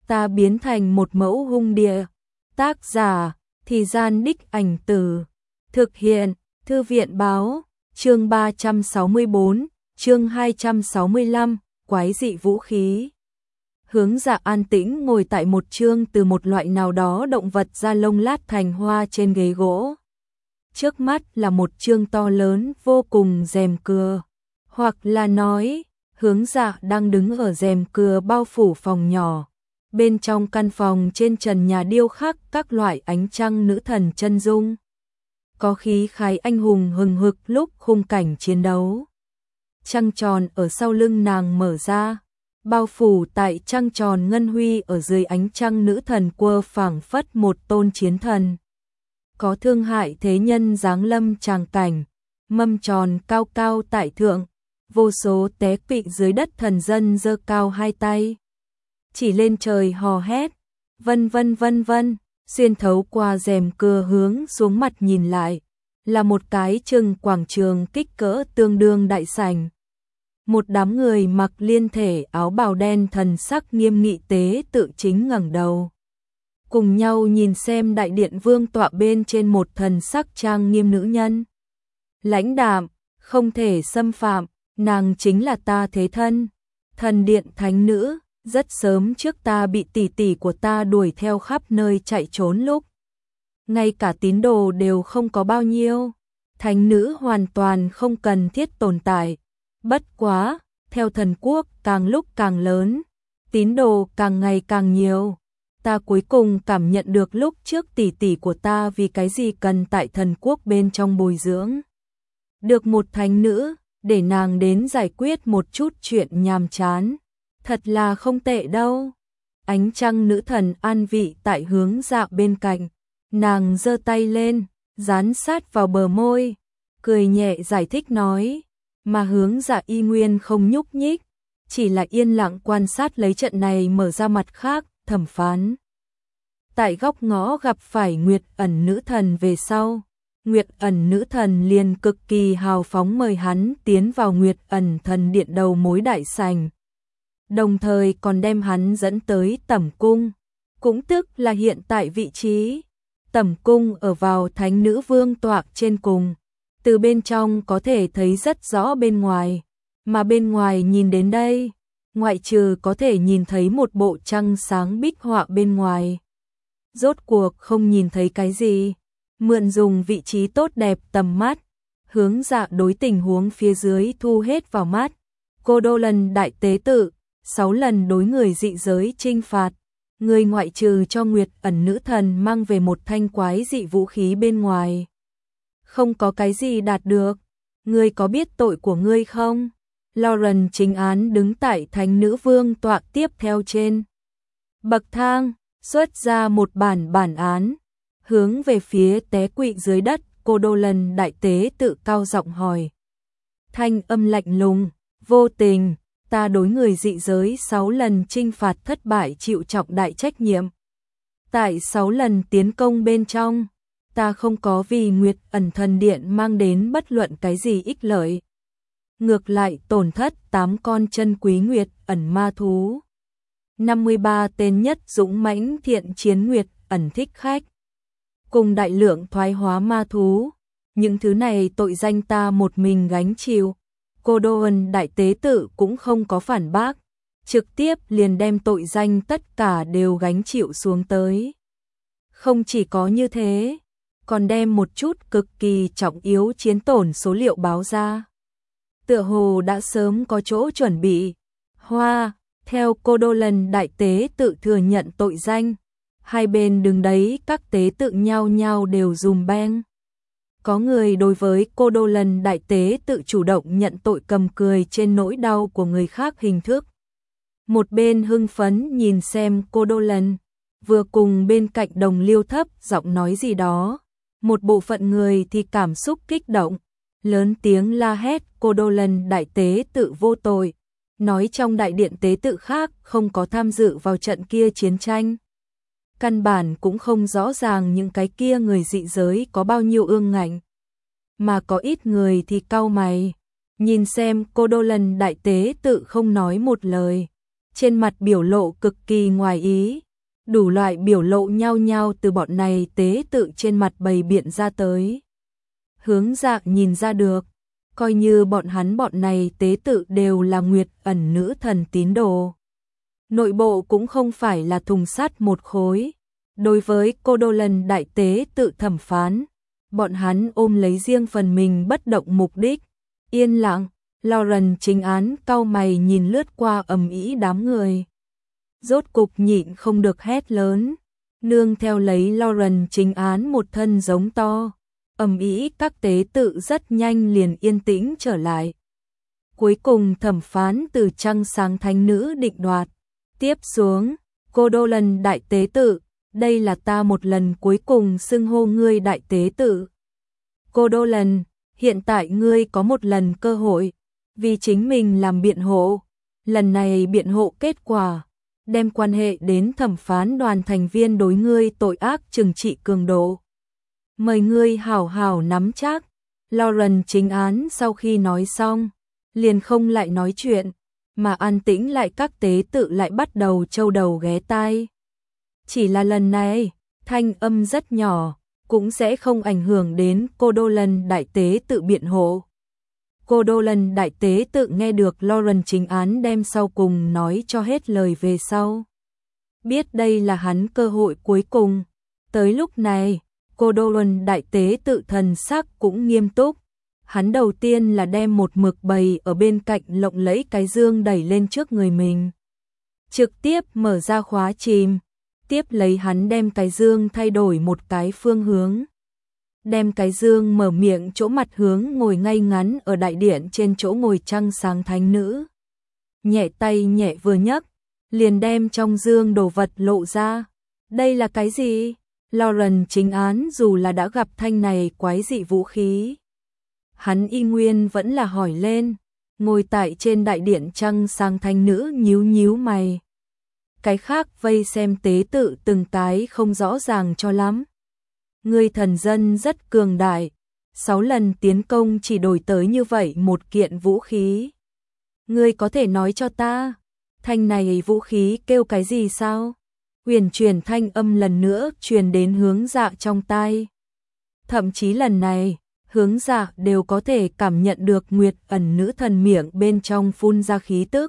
ta biến thành một mẫu hung địa. Tác giả, Thì Gian Đích Ảnh Từ. Thực hiện, Thư viện báo, chương 364, chương 265, quái dị vũ khí. Hướng Dạ an tĩnh ngồi tại một chương từ một loại nào đó động vật da lông lát thành hoa trên ghế gỗ. Trước mắt là một chương to lớn vô cùng rèm cưa. Hoặc là nói, Hướng Dạ đang đứng ở rèm cưa bao phủ phòng nhỏ. Bên trong căn phòng trên trần nhà điêu khắc các loại ánh trăng nữ thần chân dung. Có khí khái anh hùng hừng hực lúc khung cảnh chiến đấu. Trăng tròn ở sau lưng nàng mở ra, bao phủ tại trăng tròn ngân huy ở dưới ánh trăng nữ thần quơ phảng phất một tôn chiến thần. Có thương hại thế nhân giáng lâm tràng cảnh, mâm tròn cao cao tại thượng, vô số té quỵ dưới đất thần dân giơ cao hai tay. Chỉ lên trời hò hét, vân vân vân vân, xuyên thấu qua rèm cưa hướng xuống mặt nhìn lại, là một cái chừng quảng trường kích cỡ tương đương đại sảnh. Một đám người mặc liên thể áo bào đen thần sắc nghiêm nghị tế tự chính ngẩng đầu. Cùng nhau nhìn xem đại điện vương tọa bên trên một thần sắc trang nghiêm nữ nhân. Lãnh đạm, không thể xâm phạm, nàng chính là ta thế thân, thần điện thánh nữ. Rất sớm trước ta bị tỷ tỷ của ta đuổi theo khắp nơi chạy trốn lúc. Ngay cả tín đồ đều không có bao nhiêu. Thánh nữ hoàn toàn không cần thiết tồn tại. Bất quá, theo thần quốc càng lúc càng lớn, tín đồ càng ngày càng nhiều. Ta cuối cùng cảm nhận được lúc trước tỷ tỷ của ta vì cái gì cần tại thần quốc bên trong bồi dưỡng. Được một thánh nữ, để nàng đến giải quyết một chút chuyện nhàm chán. Thật là không tệ đâu. Ánh trăng nữ thần an vị tại Hướng Dạ bên cạnh. Nàng giơ tay lên, dán sát vào bờ môi, cười nhẹ giải thích nói. Mà Hướng Dạ y nguyên không nhúc nhích, chỉ là yên lặng quan sát lấy trận này mở ra mặt khác, thẩm phán. Tại góc ngõ gặp phải Nguyệt Ẩn nữ thần về sau. Nguyệt Ẩn nữ thần liền cực kỳ hào phóng mời hắn tiến vào Nguyệt Ẩn thần điện đầu mối đại sảnh. Đồng thời còn đem hắn dẫn tới tẩm cung, cũng tức là hiện tại vị trí. Tẩm cung ở vào thánh nữ vương tọa trên cùng, từ bên trong có thể thấy rất rõ bên ngoài, mà bên ngoài nhìn đến đây, ngoại trừ có thể nhìn thấy một bộ trăng sáng bích họa bên ngoài. Rốt cuộc không nhìn thấy cái gì, mượn dùng vị trí tốt đẹp tầm mắt, Hướng Dạ đối tình huống phía dưới thu hết vào mắt. Cô Đô Lần đại tế tự 6 lần đối người dị giới trinh phạt, người ngoại trừ cho Nguyệt Ẩn nữ thần mang về một thanh quái dị vũ khí bên ngoài. Không có cái gì đạt được, ngươi có biết tội của ngươi không? Lauren chính án đứng tại thánh nữ vương tọa tiếp theo trên bậc thang, xuất ra một bản án, hướng về phía té quỵ dưới đất, Cô Đô Lần đại tế tự cao giọng hỏi. Thanh âm lạnh lùng, vô tình. Ta đối người dị giới 6 lần trinh phạt thất bại chịu trọng đại trách nhiệm. Tại 6 lần tiến công bên trong, ta không có vì Nguyệt Ẩn thần điện mang đến bất luận cái gì ích lợi. Ngược lại tổn thất 8 con chân quý Nguyệt Ẩn ma thú. 53 tên nhất dũng mãnh thiện chiến Nguyệt Ẩn thích khách. Cùng đại lượng thoái hóa ma thú. Những thứ này tội danh ta một mình gánh chịu. Cô Đô Ân đại tế tự cũng không có phản bác, trực tiếp liền đem tội danh tất cả đều gánh chịu xuống tới. Không chỉ có như thế, còn đem một chút cực kỳ trọng yếu chiến tổn số liệu báo ra. Tựa hồ đã sớm có chỗ chuẩn bị. Theo Cô Đô Lần đại tế tự thừa nhận tội danh, hai bên đứng đấy các tế tự nhau nhau đều dùm beng. Có người đối với Cô Đô Lần đại tế tự chủ động nhận tội cầm cười trên nỗi đau của người khác hình thức. Một bên hưng phấn nhìn xem Cô Đô Lần, vừa cùng bên cạnh đồng liêu thấp giọng nói gì đó. Một bộ phận người thì cảm xúc kích động, lớn tiếng la hét Cô Đô Lần đại tế tự vô tội, nói trong đại điện tế tự khác không có tham dự vào trận kia chiến tranh. Căn bản cũng không rõ ràng những cái kia người dị giới có bao nhiêu ương ngạnh. Mà có ít người thì cau mày, nhìn xem Cô Đô Lần đại tế tự không nói một lời. trên mặt biểu lộ cực kỳ ngoài ý, đủ loại biểu lộ nhao nhao từ bọn này tế tự trên mặt bày biện ra tới. Hướng Dạ nhìn ra được, coi như bọn này tế tự đều là Nguyệt Ẩn nữ thần tín đồ. Nội bộ cũng không phải là thùng sắt một khối. Đối với Cô Đô Lần đại tế tự thẩm phán, bọn hắn ôm lấy riêng phần mình bất động mục đích. Yên lặng, Lauren chính án cau mày nhìn lướt qua ầm ĩ đám người. Rốt cục nhịn không được hét lớn, nương theo lấy Lauren chính án một thân giống to. Ầm ĩ các tế tự rất nhanh liền yên tĩnh trở lại. Cuối cùng thẩm phán từ trăng sáng thánh nữ định đoạt. Tiếp xuống, Cô Đô Lần đại tế tự, đây là ta một lần cuối cùng xưng hô ngươi đại tế tự. Cô Đô Lần, hiện tại ngươi có một lần cơ hội, vì chính mình làm biện hộ. Lần này biện hộ kết quả, đem quan hệ đến thẩm phán đoàn thành viên đối ngươi tội ác trừng trị cường độ. Mời ngươi hảo hảo nắm chắc. Lauren chính án sau khi nói xong, liền không lại nói chuyện, mà an tĩnh lại các tế tự lại bắt đầu châu đầu ghé tai. Chỉ là lần này, thanh âm rất nhỏ, cũng sẽ không ảnh hưởng đến Cô Đô Lần đại tế tự biện hộ. Cô Đô Lần đại tế tự nghe được Lauren chính án đem sau cùng nói cho hết lời về sau. Biết đây là hắn cơ hội cuối cùng. Tới lúc này, Cô Đô Lần đại tế tự thần sắc cũng nghiêm túc. Hắn đầu tiên là đem một mực bày ở bên cạnh lộng lẫy cái dương đẩy lên trước người mình. Trực tiếp mở ra khóa chìm. Tiếp lấy hắn đem cái dương thay đổi một cái phương hướng. Đem cái dương mở miệng chỗ mặt hướng ngồi ngay ngắn ở đại điện trên chỗ ngồi trăng sáng thánh nữ. Nhẹ tay nhẹ vừa nhấc, liền đem trong dương đồ vật lộ ra. Đây là cái gì? Lauren chính án dù là đã gặp thanh này quái dị vũ khí, hắn y nguyên vẫn là hỏi lên. Ngồi tại trên đại điện trăng sáng thánh nữ nhíu nhíu mày. Cái khác vây xem tế tự từng cái không rõ ràng cho lắm. Ngươi thần dân rất cường đại, 6 lần tiến công chỉ đổi tới như vậy một kiện vũ khí. Ngươi có thể nói cho ta, thanh này vũ khí kêu cái gì sao? Huyền truyền thanh âm lần nữa truyền đến Hướng Dạ trong tai. Thậm chí lần này, Hướng Dạ đều có thể cảm nhận được Nguyệt Ẩn nữ thần miệng bên trong phun ra khí tức.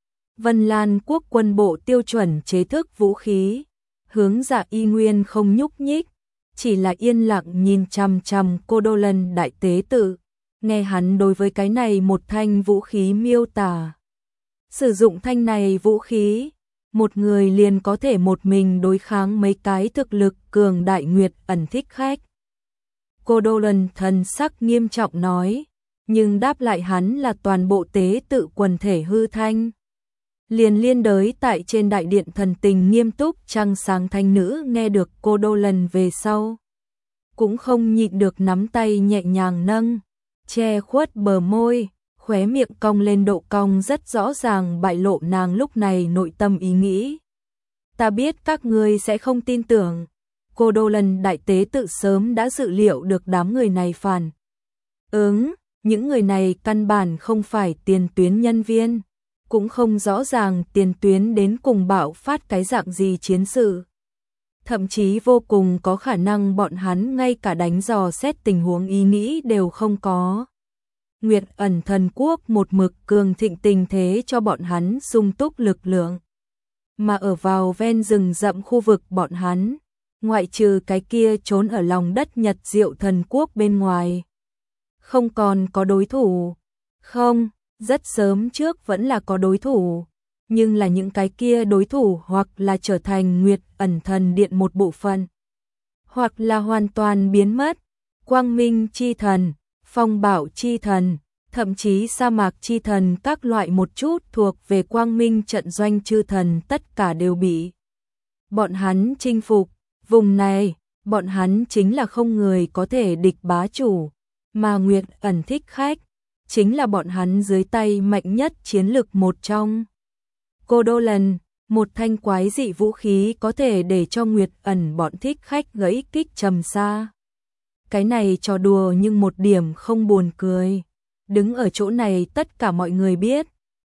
Vân Lan quốc quân bộ tiêu chuẩn chế thức vũ khí. Hướng Dạ y nguyên không nhúc nhích, chỉ là yên lặng nhìn chằm chằm Cô Đô Lần đại tế tự, nghe hắn đối với cái này một thanh vũ khí miêu tả. Sử dụng thanh này vũ khí, một người liền có thể một mình đối kháng mấy cái thực lực cường đại Nguyệt Ẩn thích khách. Cô Đô Lần thần sắc nghiêm trọng nói, nhưng đáp lại hắn là toàn bộ tế tự quần thể hư thanh. Liền liên đới tại trên đại điện thần tình nghiêm túc trăng sáng thanh nữ nghe được Cô Đô Lần về sau. Cũng không nhịn được nắm tay nhẹ nhàng nâng, che khuất bờ môi, khóe miệng cong lên độ cong rất rõ ràng bại lộ nàng lúc này nội tâm ý nghĩ. Ta biết các ngươi sẽ không tin tưởng. Cô Đô Lần đại tế tự sớm đã dự liệu được đám người này phản ứng, những người này căn bản không phải tiền tuyến nhân viên, cũng không rõ ràng tiền tuyến đến cùng bạo phát cái dạng gì chiến sự. Thậm chí vô cùng có khả năng bọn hắn ngay cả đánh dò xét tình huống ý nghĩ đều không có. Nguyệt Ẩn thần quốc một mực cường thịnh tình thế cho bọn hắn sung túc lực lượng. Mà ở vào ven rừng rậm khu vực bọn hắn, ngoại trừ cái kia trốn ở lòng đất Nhật Diệu thần quốc bên ngoài, không còn có đối thủ. Không, rất sớm trước vẫn là có đối thủ, nhưng là những cái kia đối thủ hoặc là trở thành Nguyệt Ẩn thần điện một bộ phận, hoặc là hoàn toàn biến mất. Quang Minh chi thần, Phong Bảo chi thần, thậm chí Sa Mạc chi thần, các loại một chút thuộc về Quang Minh trận doanh chư thần tất cả đều bị bọn hắn chinh phục. Vùng này, bọn hắn chính là không người có thể địch bá chủ, mà Nguyệt Ẩn thích khách chính là bọn hắn dưới tay mạnh nhất chiến lực một trong. Cô Đô Lần, một thanh quái dị vũ khí có thể để cho Nguyệt Ẩn bọn thích khách gãy kích trầm xa. Cái này trò đùa nhưng một điểm không buồn cười. Đứng ở chỗ này tất cả mọi người biết,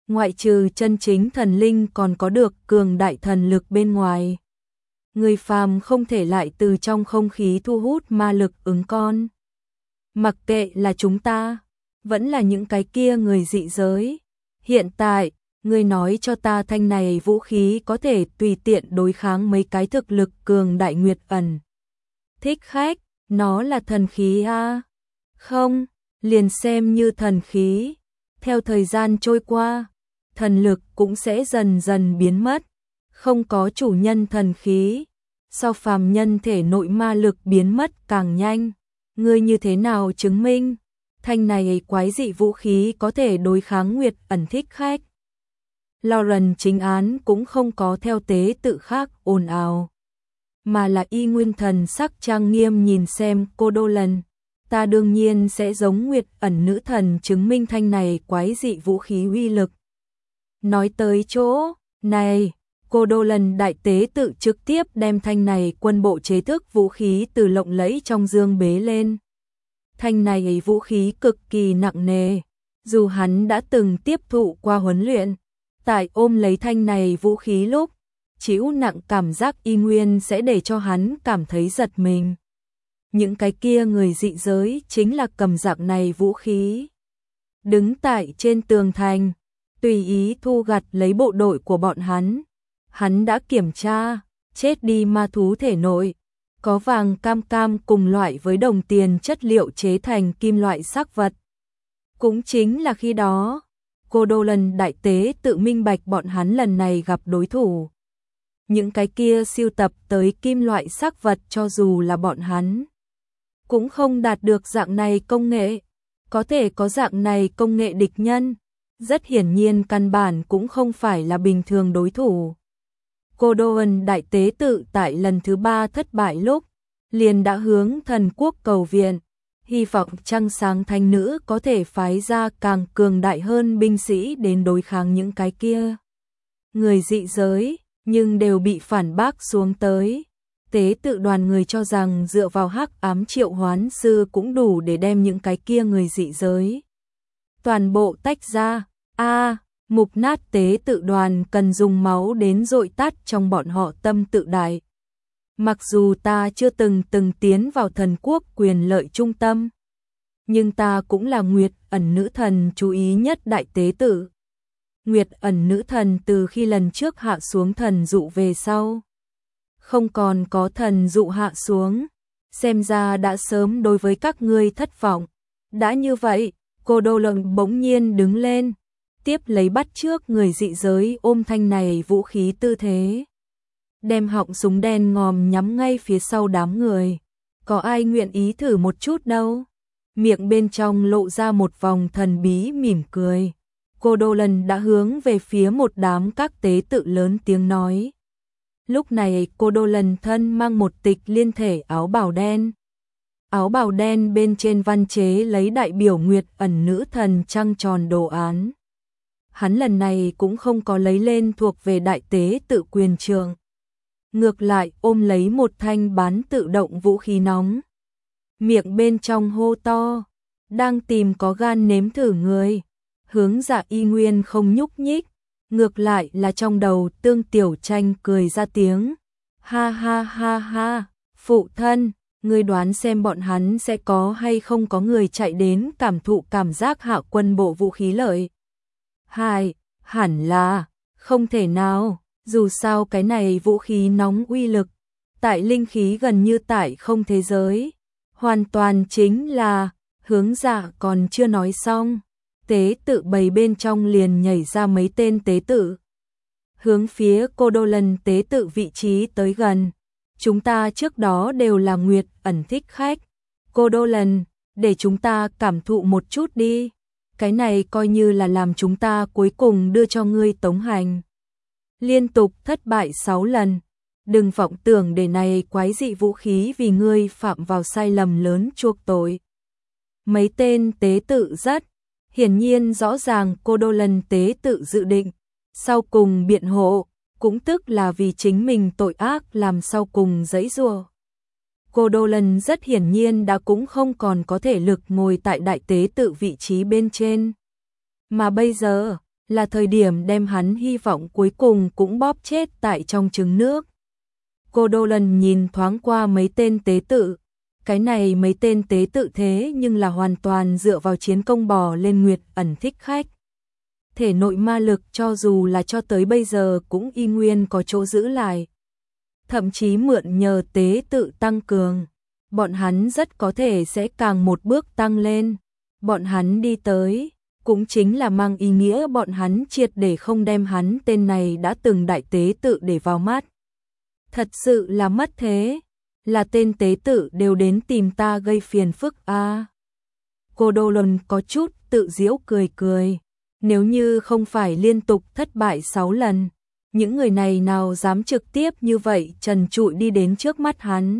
ngoại trừ chân chính thần linh còn có được cường đại thần lực bên ngoài. Người phàm không thể lại từ trong không khí thu hút ma lực ứng con. Mặc kệ là chúng ta, vẫn là những cái kia người dị giới. Hiện tại, ngươi nói cho ta thanh này vũ khí có thể tùy tiện đối kháng mấy cái thực lực cường đại Nguyệt ẩn. Thích khách, nó là thần khí à? Không, liền xem như thần khí. Theo thời gian trôi qua, thần lực cũng sẽ dần dần biến mất. Không có chủ nhân thần khí, so phàm nhân thể nội ma lực biến mất càng nhanh. Ngươi như thế nào chứng minh thanh này quái dị vũ khí có thể đối kháng Nguyệt ẩn thích khách? Lauren chính án cũng không có theo tế tự khác ồn ào, mà là y nguyên thần sắc trang nghiêm nhìn xem cô Dolan. Ta đương nhiên sẽ giống Nguyệt ẩn nữ thần chứng minh thanh này quái dị vũ khí uy lực. Nói tới chỗ này, cô Dolan đại tế tự trực tiếp đem thanh này quân bộ chế thức vũ khí từ lộng lẫy trong dương bế lên. Thanh này vũ khí cực kỳ nặng nề, dù hắn đã từng tiếp thụ qua huấn luyện, tại ôm lấy thanh này vũ khí lúc, chịu nặng cảm giác y nguyên sẽ để cho hắn cảm thấy giật mình. Những cái kia người dị giới chính là cầm dạng này vũ khí. Đứng tại trên tường thành, tùy ý thu gặt lấy bộ đội của bọn hắn. Hắn đã kiểm tra, chết đi ma thú thể nội, có vàng cam cam cùng loại với đồng tiền chất liệu chế thành kim loại sắc vật. Cũng chính là khi đó, cô Dolan đại tế tự minh bạch bọn hắn lần này gặp đối thủ. Những cái kia siêu tập tới kim loại sắc vật cho dù là bọn hắn cũng không đạt được dạng này công nghệ. Có thể có dạng này công nghệ địch nhân, rất hiển nhiên căn bản cũng không phải là bình thường đối thủ. Cô Dolan đại tế tự tại lần thứ 3 thất bại lúc, liền đã hướng thần quốc cầu viện, hy vọng trăng sáng thánh nữ có thể phái ra càng cường đại hơn binh sĩ đến đối kháng những cái kia người dị giới, nhưng đều bị phản bác xuống tới. Tế tự đoàn người cho rằng dựa vào hắc ám triệu hoán sư cũng đủ để đem những cái kia người dị giới toàn bộ tách ra. Mục nát tế tự đoàn cần dùng máu đến dội tát trong bọn họ tâm tự đại. Mặc dù ta chưa từng tiến vào thần quốc quyền lợi trung tâm, nhưng ta cũng là Nguyệt ẩn nữ thần chú ý nhất đại tế tự. Nguyệt ẩn nữ thần từ khi lần trước hạ xuống thần dụ về sau, không còn có thần dụ hạ xuống, xem ra đã sớm đối với các ngươi thất vọng. Đã như vậy, cô Dolan bỗng nhiên đứng lên, tiếp lấy bắt trước người dị giới ôm thanh này vũ khí tư thế, đem họng súng đen ngòm nhắm ngay phía sau đám người. Có ai nguyện ý thử một chút đâu? Miệng bên trong lộ ra một vòng thần bí mỉm cười. Cô Dolan đã hướng về phía một đám các tế tự lớn tiếng nói. Lúc này cô Dolan thân mang một tịch liên thể áo bào đen. Áo bào đen bên trên văn chế lấy đại biểu Nguyệt ẩn nữ thần trăng tròn đồ án. Hắn lần này cũng không có lấy lên thuộc về đại tế tự quyền trượng. Ngược lại ôm lấy một thanh bán tự động vũ khí nóng. Miệng bên trong hô to, đang tìm có gan nếm thử người. Hướng Dạ y nguyên không nhúc nhích, ngược lại là trong đầu Tương Tiểu Tranh cười ra tiếng. Ha ha ha ha, phụ thân, ngươi đoán xem bọn hắn sẽ có hay không có người chạy đến cảm thụ cảm giác hạ quân bộ vũ khí lợi. Hẳn là, không thể nào, dù sao cái này vũ khí nóng uy lực, tại linh khí gần như tại không thế giới, hoàn toàn chính là, Hướng Dạ còn chưa nói xong, tế tự bầy bên trong liền nhảy ra mấy tên tế tự. Hướng phía cô Dolan tế tự vị trí tới gần. Chúng ta trước đó đều là Nguyệt ẩn thích khách. Cô Dolan, để chúng ta cảm thụ một chút đi. Cái này coi như là làm chúng ta cuối cùng đưa cho ngươi tống hành. Liên tục thất bại 6 lần. Đừng vọng tưởng để này quái dị vũ khí vì ngươi phạm vào sai lầm lớn chuộc tội. Mấy tên tế tự rất hiển nhiên rõ ràng cô Dolan tế tự dự định sau cùng biện hộ, cũng tức là vì chính mình tội ác làm sau cùng giãy giụa. Cô Dolan rất hiển nhiên đã cũng không còn có thể lực ngồi tại đại tế tự vị trí bên trên. Mà bây giờ, là thời điểm đem hắn hy vọng cuối cùng cũng bóp chết tại trong trứng nước. Cô Đô Lần nhìn thoáng qua mấy tên tế tự, cái này mấy tên tế tự thế nhưng là hoàn toàn dựa vào chiến công bò lên Nguyệt Ẩn Thích Khách. Thể nội ma lực cho dù là cho tới bây giờ cũng y nguyên có chỗ giữ lại. Thậm chí mượn nhờ tế tự tăng cường, bọn hắn rất có thể sẽ càng một bước tăng lên. Bọn hắn đi tới, cũng chính là mang ý nghĩa bọn hắn triệt để không đem hắn tên này đã từng đại tế tự để vào mắt. Thật sự là mất thế, là tên tế tự đều đến tìm ta gây phiền phức a. Cô Đô Luân có chút tự giễu cười cười, nếu như không phải liên tục thất bại 6 lần, những người này nào dám trực tiếp như vậy trần trụi đi đến trước mắt hắn.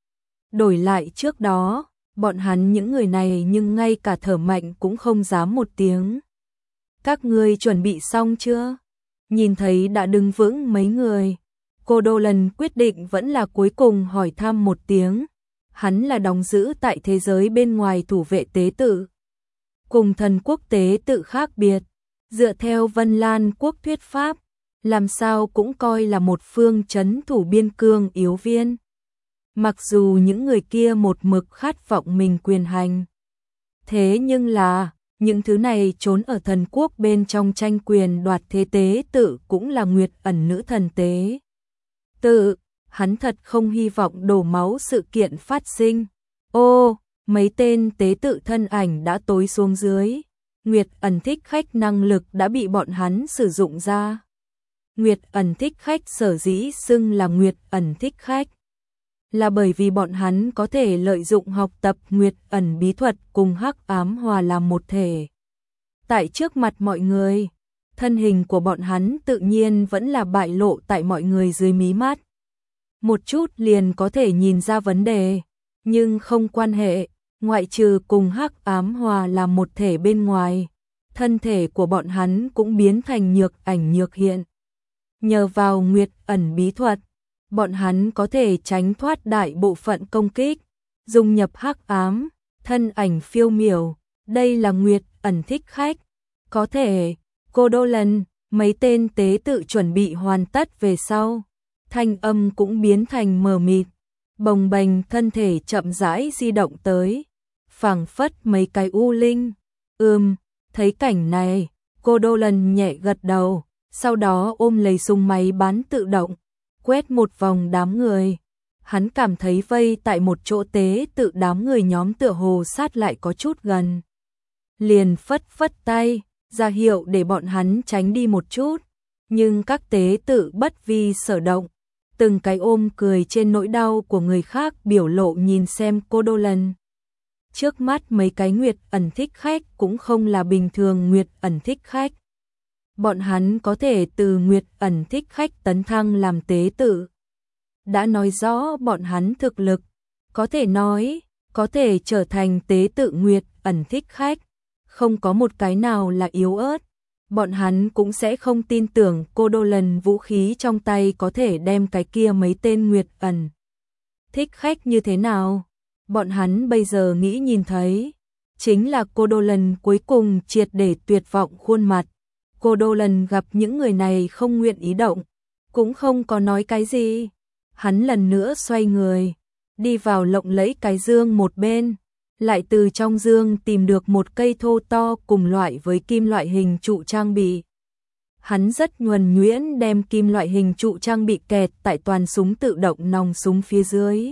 Đổi lại trước đó, bọn hắn những người này nhưng ngay cả thở mạnh cũng không dám một tiếng. Các ngươi chuẩn bị xong chưa? Nhìn thấy đã đứng vững mấy người, cô Đô Lần quyết định vẫn là cuối cùng hỏi thăm một tiếng. Hắn là đóng giữ tại thế giới bên ngoài thủ vệ tế tự. Cùng thần quốc tế tự khác biệt, dựa theo Vân Lan quốc thuyết pháp, làm sao cũng coi là một phương trấn thủ biên cương yếu viên. Mặc dù những người kia một mực khát vọng mình quyền hành. Thế nhưng là, những thứ này trốn ở thần quốc bên trong tranh quyền đoạt thế tế tự cũng là Nguyệt Ẩn nữ thần tế tự, hắn thật không hy vọng đổ máu sự kiện phát sinh. Ô, mấy tên tế tự thân ảnh đã tối xuống dưới. Nguyệt Ẩn Thích Khách năng lực đã bị bọn hắn sử dụng ra. Nguyệt Ẩn Thích Khách sở dĩ xưng là Nguyệt Ẩn Thích Khách, là bởi vì bọn hắn có thể lợi dụng học tập Nguyệt Ẩn bí thuật cùng hắc ám hòa làm một thể. Tại trước mặt mọi người, thân hình của bọn hắn tự nhiên vẫn là bại lộ tại mọi người dưới mí mắt. Một chút liền có thể nhìn ra vấn đề, nhưng không quan hệ, ngoại trừ cùng hắc ám hòa làm một thể bên ngoài, thân thể của bọn hắn cũng biến thành nhược ảnh nhược hiện. Nhờ vào Nguyệt Ẩn bí thuật, bọn hắn có thể tránh thoát đại bộ phận công kích, dung nhập hắc ám, thân ảnh phiêu miểu, đây là Nguyệt Ẩn Thích Khách. Có thể, cô Đô Lần, mấy tên tế tự chuẩn bị hoàn tất về sau, thanh âm cũng biến thành mờ mịt, bồng bềnh thân thể chậm rãi di động tới, phảng phất mấy cái u linh. Thấy cảnh này, cô Đô Lần nhẹ gật đầu, sau đó ôm lấy súng máy bắn tự động, quét một vòng đám người. Hắn cảm thấy vây tại một chỗ tế tự đám người nhóm tựa hồ sát lại có chút gần. Liền phất phất tay, ra hiệu để bọn hắn tránh đi một chút. Nhưng các tế tự bất vi sở động, từng cái ôm cười trên nỗi đau của người khác biểu lộ nhìn xem cô Đô Lần. Trước mắt mấy cái Nguyệt Ẩn Thích Khách cũng không là bình thường Nguyệt Ẩn Thích Khách. Bọn hắn có thể từ Nguyệt Ẩn Thích Khách tấn thăng làm tế tự. Đã nói rõ bọn hắn thực lực, có thể nói, có thể trở thành tế tự Nguyệt Ẩn Thích Khách. Không có một cái nào là yếu ớt. Bọn hắn cũng sẽ không tin tưởng cô Đô Lần vũ khí trong tay có thể đem cái kia mấy tên Nguyệt Ẩn Thích Khách như thế nào. Bọn hắn bây giờ nghĩ nhìn thấy, chính là cô Đô Lần cuối cùng triệt để tuyệt vọng khuôn mặt. Cô Đô Lần gặp những người này không nguyện ý động, cũng không có nói cái gì. Hắn lần nữa xoay người, đi vào lộng lẫy cái dương một bên, lại từ trong dương tìm được một cây thô to cùng loại với kim loại hình trụ trang bị. Hắn rất nhuần nhuyễn đem kim loại hình trụ trang bị kẹt tại toàn súng tự động nòng súng phía dưới.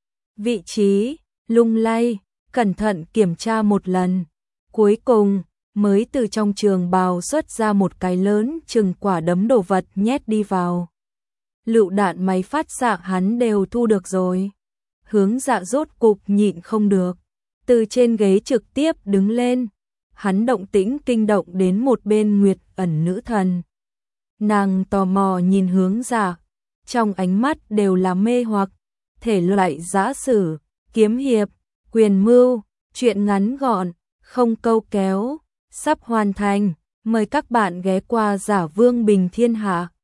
Vị trí, lung lay, cẩn thận kiểm tra một lần. Cuối cùng, mới từ trong trường bào xuất ra một cái lớn chừng quả đấm đồ vật nhét đi vào. Lựu đạn máy phát xạ hắn đều thu được rồi. Hướng Dạ rốt cục nhịn không được, từ trên ghế trực tiếp đứng lên. Hắn động tĩnh kinh động đến một bên Nguyệt Ẩn nữ thần. Nàng tò mò nhìn Hướng Dạ, trong ánh mắt đều là mê hoặc. Thể loại giã sử, kiếm hiệp, quyền mưu, truyện ngắn gọn, không câu kéo, sắp hoàn thành. Mời các bạn ghé qua Giả Vương Bình Thiên Hạ.